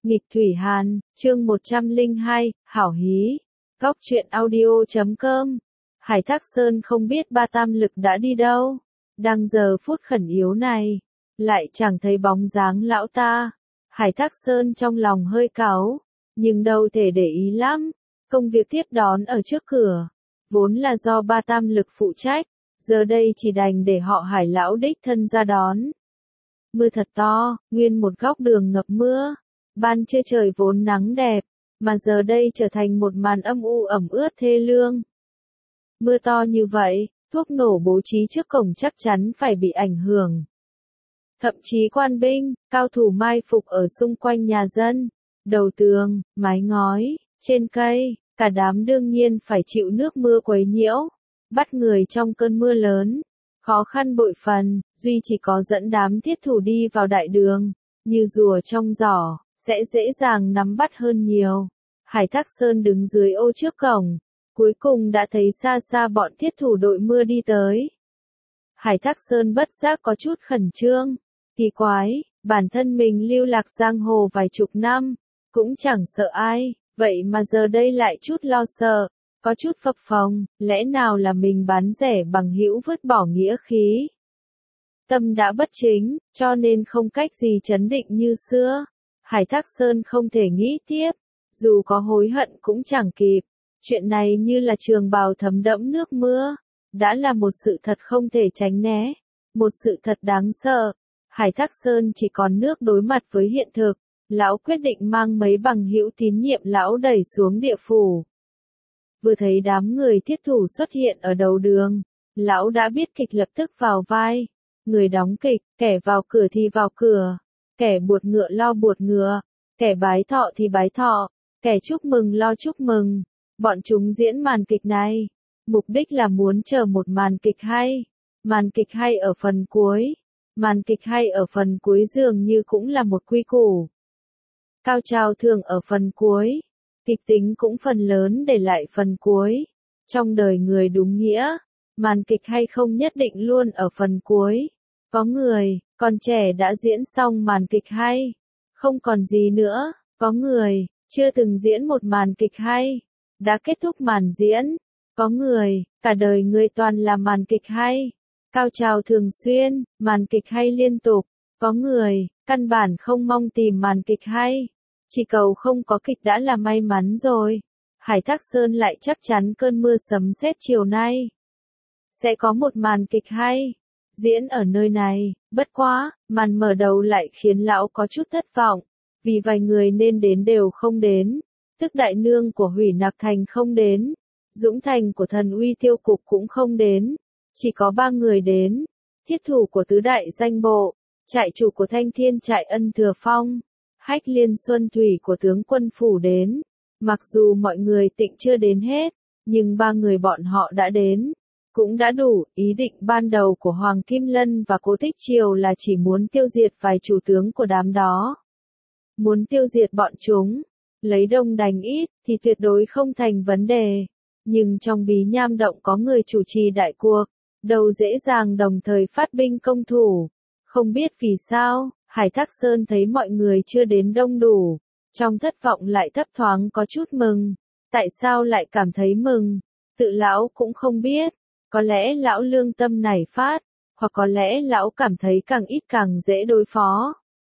Nghịch Thủy Hàn, chương 102, Hảo Hí. Góc truyện audio.com. Hải Thác Sơn không biết ba tam lực đã đi đâu. Đang giờ phút khẩn yếu này, lại chẳng thấy bóng dáng lão ta. Hải Thác Sơn trong lòng hơi cáu, nhưng đâu thể để ý lắm. Công việc tiếp đón ở trước cửa, vốn là do ba tam lực phụ trách, giờ đây chỉ đành để họ Hải lão đích thân ra đón. Mưa thật to, nguyên một góc đường ngập mưa. Ban trưa trời vốn nắng đẹp, mà giờ đây trở thành một màn âm u ẩm ướt thê lương. Mưa to như vậy, thuốc nổ bố trí trước cổng chắc chắn phải bị ảnh hưởng. Thậm chí quan binh, cao thủ mai phục ở xung quanh nhà dân, đầu tường, mái ngói, trên cây, cả đám đương nhiên phải chịu nước mưa quấy nhiễu, bắt người trong cơn mưa lớn. Khó khăn bội phần, duy chỉ có dẫn đám thiết thủ đi vào đại đường, như rùa trong giỏ, sẽ dễ dàng nắm bắt hơn nhiều. Hải Thác Sơn đứng dưới ô trước cổng, cuối cùng đã thấy xa xa bọn thiết thủ đội mưa đi tới. Hải Thác Sơn bất giác có chút khẩn trương, kỳ quái, bản thân mình lưu lạc giang hồ vài chục năm, cũng chẳng sợ ai, vậy mà giờ đây lại chút lo sợ, có chút phập phồng, lẽ nào là mình bán rẻ bằng hữu vứt bỏ nghĩa khí. Tâm đã bất chính, cho nên không cách gì trấn định như xưa. Hải Thác Sơn không thể nghĩ tiếp, dù có hối hận cũng chẳng kịp. Chuyện này như là trường bào thấm đẫm nước mưa, đã là một sự thật không thể tránh né, một sự thật đáng sợ. Hải Thác Sơn chỉ còn nước đối mặt với hiện thực, lão quyết định mang mấy bằng hữu tín nhiệm lão đẩy xuống địa phủ. Vừa thấy đám người thiết thủ xuất hiện ở đầu đường, lão đã biết kịch lập tức vào vai, người đóng kịch, kẻ vào cửa thì vào cửa. Kẻ buột ngựa lo buột ngựa, kẻ bái thọ thì bái thọ, kẻ chúc mừng lo chúc mừng. Bọn chúng diễn màn kịch này, mục đích là muốn chờ một màn kịch hay. Màn kịch hay ở phần cuối. Màn kịch hay ở phần cuối dường như cũng là một quy củ. Cao trào thường ở phần cuối. Kịch tính cũng phần lớn để lại phần cuối. Trong đời người đúng nghĩa, màn kịch hay không nhất định luôn ở phần cuối. Có người, còn trẻ đã diễn xong màn kịch hay, không còn gì nữa. Có người, chưa từng diễn một màn kịch hay, đã kết thúc màn diễn. Có người, cả đời người toàn là màn kịch hay, cao trào thường xuyên, màn kịch hay liên tục. Có người, căn bản không mong tìm màn kịch hay, chỉ cầu không có kịch đã là may mắn rồi. Hải Thác Sơn lại chắc chắn cơn mưa sấm sét chiều nay sẽ có một màn kịch hay diễn ở nơi này. Bất quá, màn mở đầu lại khiến lão có chút thất vọng, vì vài người nên đến đều không đến. Tức Đại Nương của Hủy Nặc Thành không đến, Dũng Thành của Thần Uy Tiêu Cục cũng không đến, chỉ có 3 người đến. Thiết thủ của tứ đại danh bộ, trại chủ của Thanh Thiên trại Ân Thừa Phong, Hách Liên Xuân Thủy của tướng quân phủ đến. Mặc dù mọi người tịnh chưa đến hết, nhưng 3 người bọn họ đã đến, cũng đã đủ. Ý định ban đầu của Hoàng Kim Lân và Cố Tích Triều là chỉ muốn tiêu diệt vài chủ tướng của đám đó. Muốn tiêu diệt bọn chúng, lấy đông đánh ít, thì tuyệt đối không thành vấn đề. Nhưng trong Bí Nham Động có người chủ trì đại cuộc, đâu dễ dàng đồng thời phát binh công thủ. Không biết vì sao, Hải Thác Sơn thấy mọi người chưa đến đông đủ, trong thất vọng lại thấp thoáng có chút mừng. Tại sao lại cảm thấy mừng? Tự lão cũng không biết. Có lẽ lão lương tâm nảy phát, hoặc có lẽ lão cảm thấy càng ít càng dễ đối phó.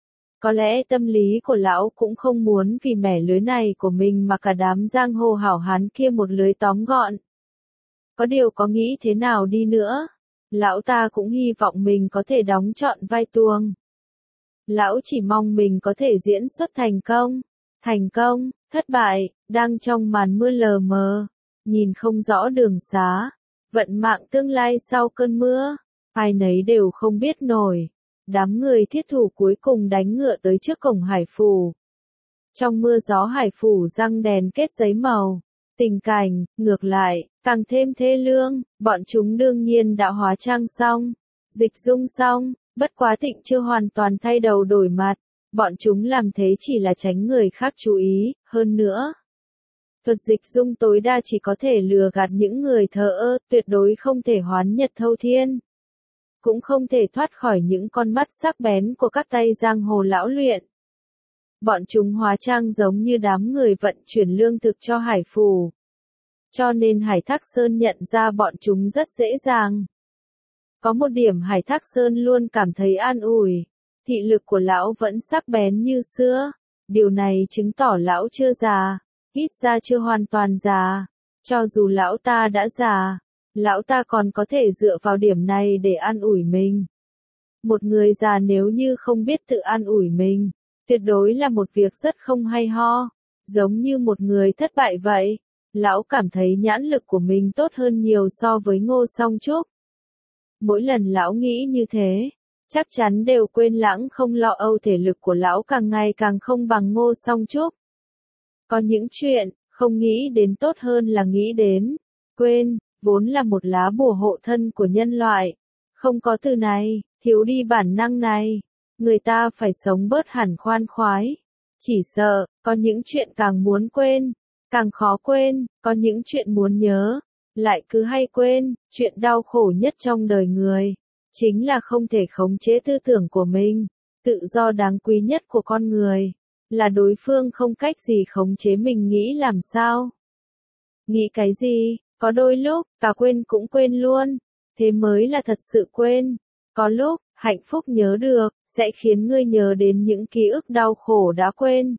Có lẽ tâm lý của lão cũng không muốn vì mẻ lưới này của mình mà cả đám giang hồ hảo hán kia một lưới tóm gọn. Có điều có nghĩ thế nào đi nữa, lão ta cũng hy vọng mình có thể đóng trọn vai tuồng. Lão chỉ mong mình có thể diễn xuất thành công. Thành công, thất bại, đang trong màn mưa lờ mờ, nhìn không rõ đường xá. Vận mạng tương lai sau cơn mưa, ai nấy đều không biết nổi. Đám người thiết thủ cuối cùng đánh ngựa tới trước cổng Hải Phủ. Trong mưa gió Hải Phủ răng đèn kết giấy màu. Tình cảnh, ngược lại, càng thêm thê lương. Bọn chúng đương nhiên đã hóa trang xong, dịch dung xong, bất quá Tịnh chưa hoàn toàn thay đầu đổi mặt. Bọn chúng làm thế chỉ là tránh người khác chú ý, hơn nữa. Thuật dịch dung tối đa chỉ có thể lừa gạt những người thờ ơ, tuyệt đối không thể hoán nhật thâu thiên. Cũng không thể thoát khỏi những con mắt sắc bén của các tay giang hồ lão luyện. Bọn chúng hóa trang giống như đám người vận chuyển lương thực cho Hải Phủ. Cho nên Hải Thác Sơn nhận ra bọn chúng rất dễ dàng. Có một điểm Hải Thác Sơn luôn cảm thấy an ủi. Thị lực của lão vẫn sắc bén như xưa. Điều này chứng tỏ lão chưa già, ít ra chưa hoàn toàn già. Cho dù lão ta đã già, lão ta còn có thể dựa vào điểm này để an ủi mình. Một người già nếu như không biết tự an ủi mình, tuyệt đối là một việc rất không hay ho, giống như một người thất bại vậy. Lão cảm thấy nhãn lực của mình tốt hơn nhiều so với Ngô Song Trúc. Mỗi lần lão nghĩ như thế, chắc chắn đều quên lãng không lo âu thể lực của lão càng ngày càng không bằng Ngô Song Trúc. Có những chuyện, không nghĩ đến tốt hơn là nghĩ đến, quên, vốn là một lá bùa hộ thân của nhân loại. Không có từ này, thiếu đi bản năng này, người ta phải sống bớt hẳn khoan khoái. Chỉ sợ, có những chuyện càng muốn quên, càng khó quên, có những chuyện muốn nhớ, lại cứ hay quên. Chuyện đau khổ nhất trong đời người, chính là không thể khống chế tư tưởng của mình. Tự do đáng quý nhất của con người, là đối phương không cách gì khống chế mình nghĩ làm sao. Nghĩ cái gì, có đôi lúc, cả quên cũng quên luôn, thế mới là thật sự quên. Có lúc, hạnh phúc nhớ được, sẽ khiến ngươi nhớ đến những ký ức đau khổ đã quên.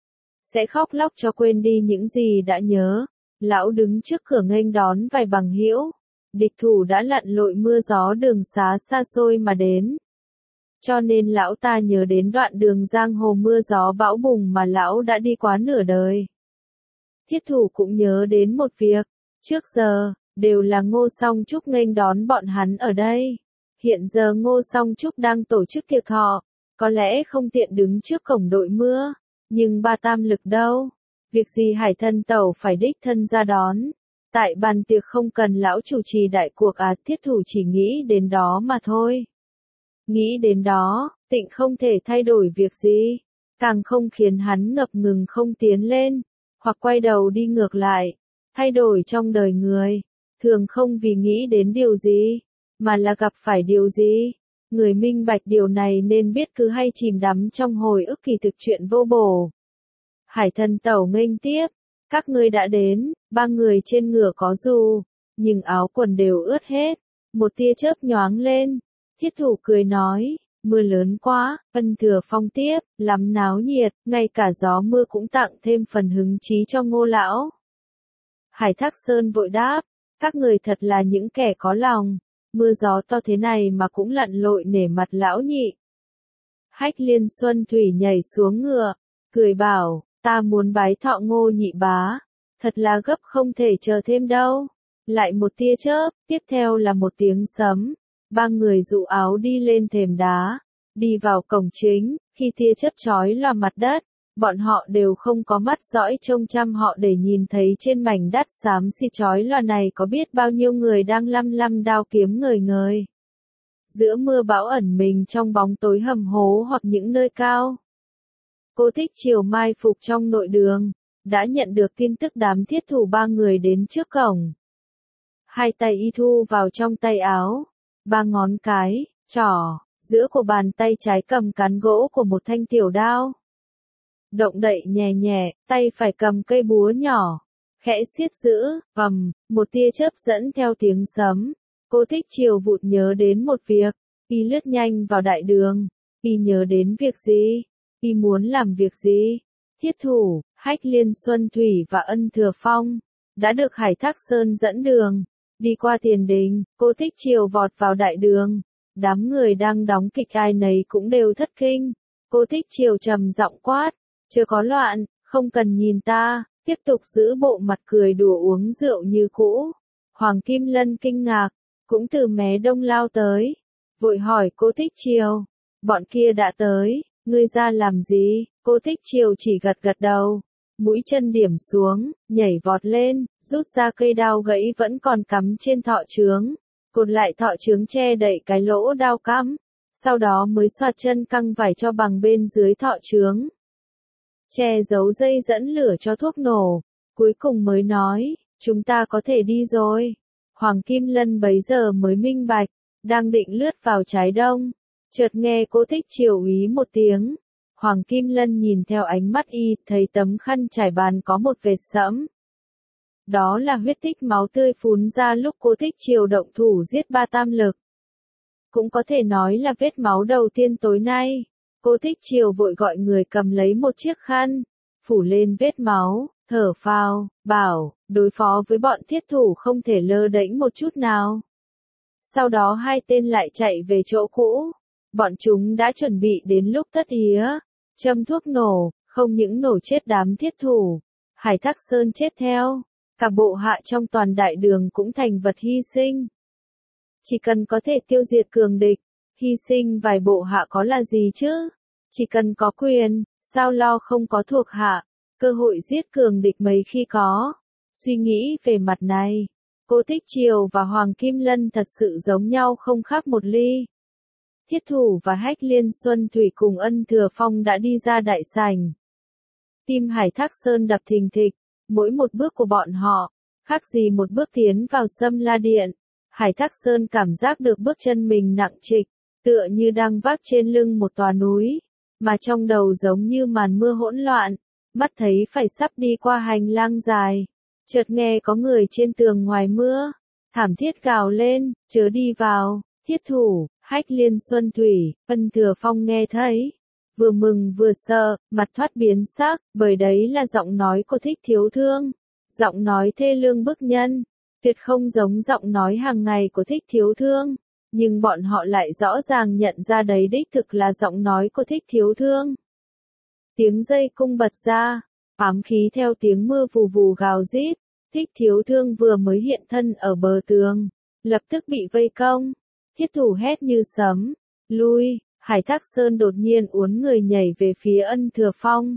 Sẽ khóc lóc cho quên đi những gì đã nhớ. Lão đứng trước cửa nghênh đón vài bằng hữu. Địch thủ đã lặn lội mưa gió đường xá xa xôi mà đến. Cho nên lão ta nhớ đến đoạn đường giang hồ mưa gió bão bùng mà lão đã đi quá nửa đời. Thiết thủ cũng nhớ đến một việc, trước giờ, đều là Ngô Song Trúc nghênh đón bọn hắn ở đây. Hiện giờ Ngô Song Trúc đang tổ chức tiệc thọ, có lẽ không tiện đứng trước cổng đội mưa, nhưng ba tam lực đâu? Việc gì Hải Thân Tẩu phải đích thân ra đón? Tại bàn tiệc không cần lão chủ trì đại cuộc Thiết thủ chỉ nghĩ đến đó mà thôi. Nghĩ đến đó, tịnh không thể thay đổi việc gì, càng không khiến hắn ngập ngừng không tiến lên, hoặc quay đầu đi ngược lại. Thay đổi trong đời người, thường không vì nghĩ đến điều gì, mà là gặp phải điều gì. Người minh bạch điều này nên biết cứ hay chìm đắm trong hồi ức kỳ thực chuyện vô bổ. Hải Thân Tẩu nghênh tiếp, các ngươi đã đến, ba người trên ngựa có dù, nhưng áo quần đều ướt hết. Một tia chớp nhoáng lên, Thiết thủ cười nói, mưa lớn quá, Ân Thừa Phong tiếp, lắm náo nhiệt, ngay cả gió mưa cũng tặng thêm phần hứng chí cho Ngô lão. Hải Thác Sơn vội đáp, các người thật là những kẻ có lòng, mưa gió to thế này mà cũng lặn lội nể mặt lão nhị. Hách Liên Xuân Thủy nhảy xuống ngựa, cười bảo, ta muốn bái thọ Ngô nhị bá, thật là gấp không thể chờ thêm đâu. Lại một tia chớp, tiếp theo là một tiếng sấm, ba người dụ áo đi lên thềm đá, đi vào cổng chính. Khi tia chớp chói lòa mặt đất, bọn họ đều không có mắt dõi trông chăm họ để nhìn thấy trên mảnh đất xám xịt chói lòa này có biết bao nhiêu người đang lăm lăm đao kiếm ngời ngời. Giữa mưa bão ẩn mình trong bóng tối hầm hố hoặc những nơi cao. Cô Thích Triều mai phục trong nội đường, đã nhận được tin tức đám thiết thủ ba người đến trước cổng. Hai tay y thu vào trong tay áo, ba ngón cái, trỏ, giữa của bàn tay trái cầm cán gỗ của một thanh tiểu đao. Động đậy nhẹ nhẹ, tay phải cầm cây búa nhỏ, khẽ siết giữ, một tia chớp dẫn theo tiếng sấm. Cô Thích Triều vụt nhớ đến một việc, y lướt nhanh vào đại đường, y nhớ đến việc gì, y muốn làm việc gì. Thiết thủ, Hách Liên Xuân Thủy và Ân Thừa Phong, đã được Hải Thác Sơn dẫn đường, đi qua tiền đình. Cô Thích Triều vọt vào đại đường, đám người đang đóng kịch ai nấy cũng đều thất kinh. Cô Thích Triều trầm giọng quát, chưa có loạn, không cần nhìn ta, tiếp tục giữ bộ mặt cười đùa uống rượu như cũ. Hoàng Kim Lân kinh ngạc, cũng từ mé đông lao tới, vội hỏi cô Thích Triều, bọn kia đã tới, ngươi ra làm gì? Cô Thích Triều chỉ gật gật đầu, mũi chân điểm xuống, nhảy vọt lên, rút ra cây đao gãy vẫn còn cắm trên thọ trướng, cột lại thọ trướng che đậy cái lỗ đao cắm, sau đó mới xoạt chân căng vải cho bằng bên dưới thọ trướng, che giấu dây dẫn lửa cho thuốc nổ, cuối cùng mới nói, chúng ta có thể đi rồi. Hoàng Kim Lân bấy giờ mới minh bạch, đang định lướt vào trái đông, chợt nghe cô Thích Triều úy một tiếng, Hoàng Kim Lân nhìn theo ánh mắt y, thấy tấm khăn trải bàn có một vệt sẫm. Đó là huyết tích máu tươi phún ra lúc cô Thích Triều động thủ giết ba tam lực. Cũng có thể nói là vết máu đầu tiên tối nay. Cô Thích Triều vội gọi người cầm lấy một chiếc khăn, phủ lên vết máu, thở phào, bảo, đối phó với bọn thiết thủ không thể lơ đễnh một chút nào. Sau đó hai tên lại chạy về chỗ cũ. Bọn chúng đã chuẩn bị đến lúc tất ía, châm thuốc nổ, không những nổ chết đám thiết thủ, Hải Thác Sơn chết theo, cả bộ hạ trong toàn đại đường cũng thành vật hy sinh. Chỉ cần có thể tiêu diệt cường địch, hy sinh vài bộ hạ có là gì chứ? Chỉ cần có quyền, sao lo không có thuộc hạ, cơ hội giết cường địch mấy khi có. Suy nghĩ về mặt này, cô Thích Triều và Hoàng Kim Lân thật sự giống nhau không khác một ly. Thiết thủ và Hách Liên Xuân Thủy cùng Ân Thừa Phong đã đi ra đại sảnh. Tim Hải Thác Sơn đập thình thịch, mỗi một bước của bọn họ, khác gì một bước tiến vào Sâm La Điện. Hải Thác Sơn cảm giác được bước chân mình nặng trịch, tựa như đang vác trên lưng một tòa núi, mà trong đầu giống như màn mưa hỗn loạn, mắt thấy phải sắp đi qua hành lang dài. Chợt nghe có người trên tường ngoài mưa, thảm thiết gào lên, chớ đi vào, thiết thủ, Hách Liên Xuân Thủy, Ân Thừa Phong nghe thấy. Vừa mừng vừa sợ, mặt thoát biến sắc, bởi đấy là giọng nói của Thích Thiếu Thương. Giọng nói thê lương bức nhân, tuyệt không giống giọng nói hàng ngày của Thích Thiếu Thương. Nhưng bọn họ lại rõ ràng nhận ra đấy đích thực là giọng nói của Thích Thiếu Thương. Tiếng dây cung bật ra, ám khí theo tiếng mưa vù vù gào rít. Thích Thiếu Thương vừa mới hiện thân ở bờ tường, lập tức bị vây công. Thiết thủ hét như sấm, lui. Hải Thác Sơn đột nhiên uốn người nhảy về phía Ân Thừa Phong.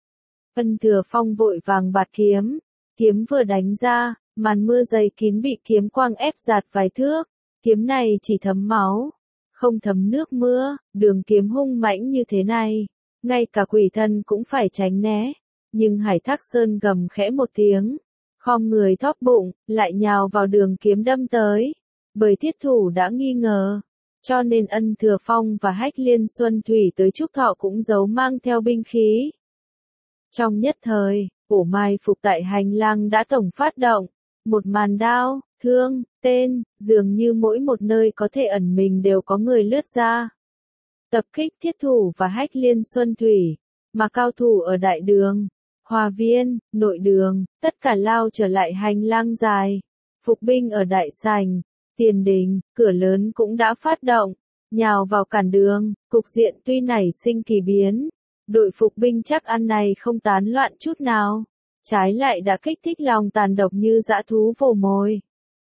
Ân Thừa Phong vội vàng bạt kiếm, kiếm vừa đánh ra, màn mưa dày kín bị kiếm quang ép giạt vài thước. Kiếm này chỉ thấm máu, không thấm nước mưa. Đường kiếm hung mãnh như thế này, ngay cả quỷ thần cũng phải tránh né. Nhưng Hải Thác Sơn gầm khẽ một tiếng, khom người thóp bụng, lại nhào vào đường kiếm đâm tới. Bởi thiết thủ đã nghi ngờ, cho nên Ân Thừa Phong và Hách Liên Xuân Thủy tới Trúc Thọ cũng giấu mang theo binh khí. Trong nhất thời, ổ mai phục tại hành lang đã tổng phát động, một màn đao, thương, tên, dường như mỗi một nơi có thể ẩn mình đều có người lướt ra. Tập kích thiết thủ và Hách Liên Xuân Thủy, mà cao thủ ở đại đường, Hòa Viên, nội đường, tất cả lao trở lại hành lang dài. Phục binh ở đại sảnh, tiền đình, cửa lớn cũng đã phát động, nhào vào cản đường. Cục diện tuy nảy sinh kỳ biến, đội phục binh chắc ăn này không tán loạn chút nào, trái lại đã kích thích lòng tàn độc như dã thú vồ mồi.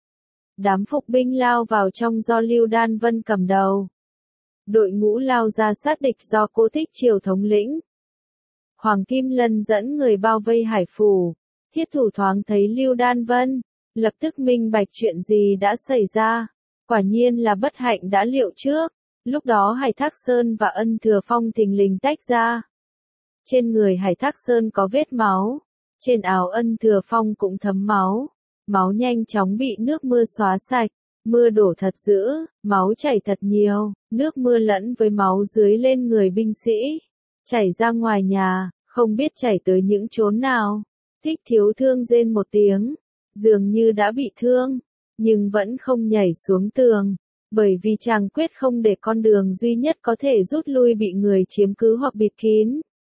Đám phục binh lao vào trong do Lưu Đan Vân cầm đầu. Đội ngũ lao ra sát địch do cô Thích Triều thống lĩnh. Hoàng Kim Lân dẫn người bao vây Hải Phủ. Thiết thủ thoáng thấy Lưu Đan Vân, lập tức minh bạch chuyện gì đã xảy ra. Quả nhiên là bất hạnh đã liệu trước. Lúc đó Hải Thác Sơn và Ân Thừa Phong thình lình tách ra. Trên người Hải Thác Sơn có vết máu, trên áo Ân Thừa Phong cũng thấm máu. Máu nhanh chóng bị nước mưa xóa sạch, mưa đổ thật dữ, máu chảy thật nhiều, nước mưa lẫn với máu dưới lên người binh sĩ, chảy ra ngoài nhà, không biết chảy tới những chốn nào. Thích Thiếu Thương rên một tiếng, dường như đã bị thương, nhưng vẫn không nhảy xuống tường, bởi vì chàng quyết không để con đường duy nhất có thể rút lui bị người chiếm cứ hoặc bịt kín.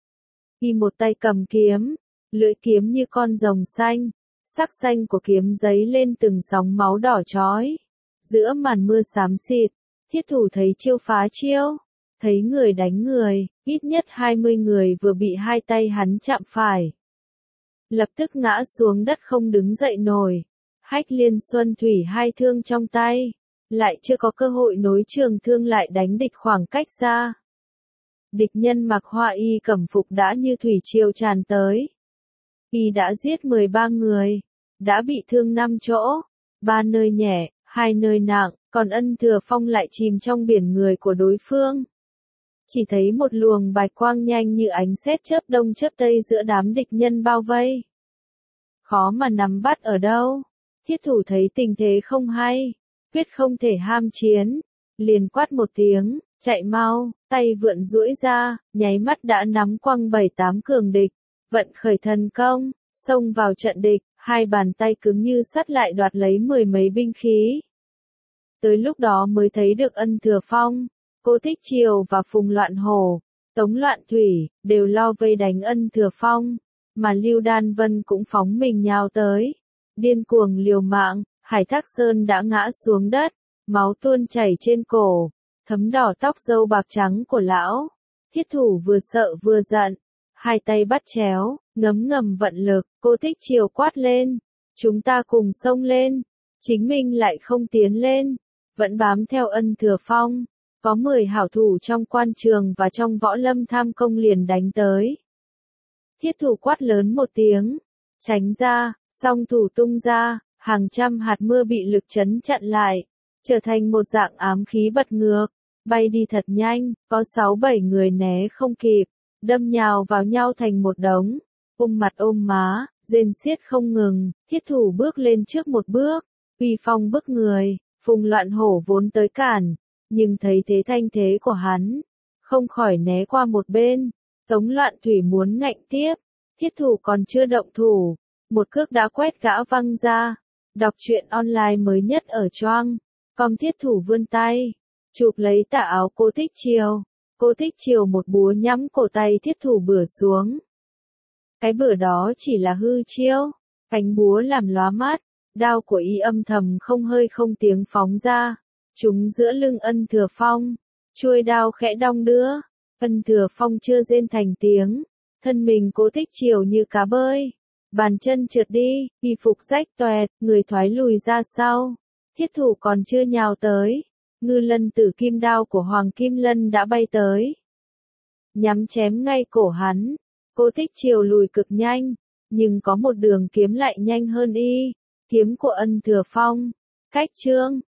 Y một tay cầm kiếm, lưỡi kiếm như con rồng xanh, sắc xanh của kiếm giấy lên từng sóng máu đỏ chói. Giữa màn mưa xám xịt, thiết thủ thấy chiêu phá chiêu, thấy người đánh người, ít nhất 20 người vừa bị hai tay hắn chạm phải. Lập tức ngã xuống đất không đứng dậy nổi. Hách Liên Xuân Thủy hai thương trong tay, lại chưa có cơ hội nối trường thương lại đánh địch khoảng cách xa. Địch nhân mặc hoa y cẩm phục đã như thủy triều tràn tới. Y đã giết 13 người, đã bị thương 5 chỗ, 3 nơi nhẹ, 2 nơi nặng, còn Ân Thừa Phong lại chìm trong biển người của đối phương. Chỉ thấy một luồng bạch quang nhanh như ánh sét chớp đông chớp tây giữa đám địch nhân bao vây. Khó mà nắm bắt ở đâu. Thiết thủ thấy tình thế không hay, quyết không thể ham chiến, liền quát một tiếng, chạy mau, tay vượn duỗi ra, nháy mắt đã nắm quăng 7-8 cường địch, vận khởi thần công, xông vào trận địch, hai bàn tay cứng như sắt lại đoạt lấy 10 mấy binh khí. Tới lúc đó mới thấy được Ân Thừa Phong, Cô Thích Triều và Phùng Loạn Hổ, Tống Loạn Thủy, đều lo vây đánh Ân Thừa Phong, mà Lưu Đan Vân cũng phóng mình nhào tới, điên cuồng liều mạng, Hải Thác Sơn đã ngã xuống đất, máu tuôn chảy trên cổ, thấm đỏ tóc râu bạc trắng của lão. Thiết thủ vừa sợ vừa giận, hai tay bắt chéo, ngấm ngầm vận lực, Cô Thích Triều quát lên, chúng ta cùng xông lên, chính mình lại không tiến lên, vẫn bám theo Ân Thừa Phong, có 10 hảo thủ trong quan trường và trong võ lâm tham công liền đánh tới. Thiết thủ quát lớn một tiếng, tránh ra, song thủ tung ra, hàng trăm hạt mưa bị lực chấn chặn lại, trở thành một dạng ám khí bật ngược, bay đi thật nhanh, có 6-7 người né không kịp, đâm nhào vào nhau thành một đống, mặt ôm má, rên xiết không ngừng, thiết thủ bước lên trước một bước, uy phong bức người, Phùng Loạn Hổ vốn tới cản, nhưng thấy thế thanh thế của hắn, không khỏi né qua một bên, Tống Loạn Thủy muốn ngạnh tiếp, thiết thủ còn chưa động thủ, một cước đã quét gã văng ra. Đọc truyện online mới nhất ở Choang, com. Thiết thủ vươn tay, chụp lấy tà áo Cô Thích Triều. Cô Thích Triều một búa nhắm cổ tay thiết thủ bửa xuống. Cái bửa đó chỉ là hư chiêu, cánh búa làm lóa mắt, đao của y âm thầm không hơi không tiếng phóng ra, trúng giữa lưng Ân Thừa Phong, chuôi đao khẽ đong đưa, Ân Thừa Phong chưa rên thành tiếng, thân mình Cô Thích Triều như cá bơi, bàn chân trượt đi, y phục rách toẹt, người thoái lùi ra sau, thiết thủ còn chưa nhào tới, Ngư Lân Tử kim đao của Hoàng Kim Lân đã bay tới, nhắm chém ngay cổ hắn. Cô Thích Triều lùi cực nhanh, nhưng có một đường kiếm lại nhanh hơn y, kiếm của Ân Thừa Phong, cách chương